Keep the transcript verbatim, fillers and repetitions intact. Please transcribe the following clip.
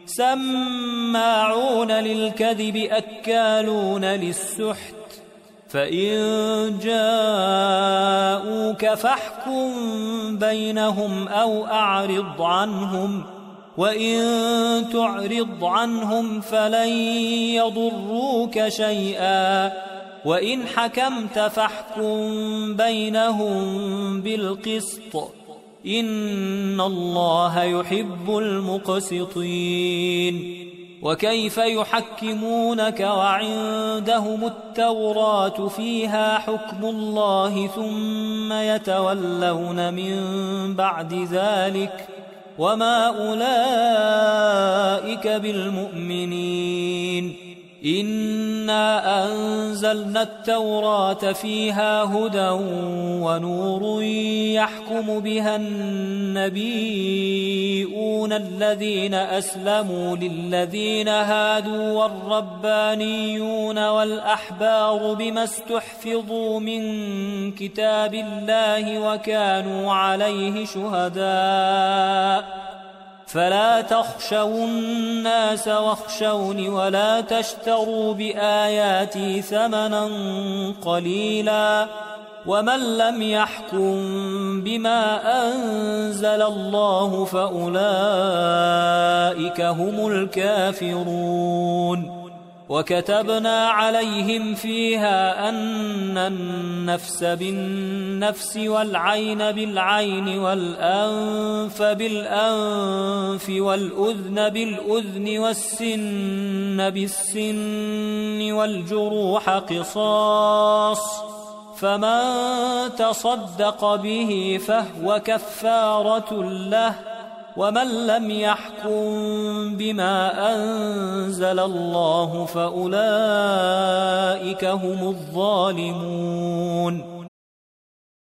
سماعون للكذب أكالون للسحت فإن جاءوك فاحكم بينهم أو أعرض عنهم وإن تعرض عنهم فلن يضروك شيئا وإن حكمت فاحكم بينهم بالقسط إن الله يحب المقسطين وكيف يحكمونك وعندهم التوراة فيها حكم الله ثم يتولون من بعد ذلك وما أولئك بالمؤمنين إنا أنزلنا التوراة فيها هدى ونور يحكم بها النبيون الذين أسلموا للذين هادوا والربانيون والأحبار بما استحفظوا من كتاب الله وكانوا عليه شهداء فلا تخشوا الناس واخشوني ولا تشتروا بآياتي ثمنا قليلا ومن لم يحكم بما أنزل الله فأولئك هم الكافرون وكتبنا عليهم فيها أن النفس بالنفس والعين بالعين والأنف بالأنف والأذن بالأذن والسن بالسن والجروح قصاص فمن تصدق به فهو كفارة له ومن لم يحكم بما أنزل الله فأولئك هم الظالمون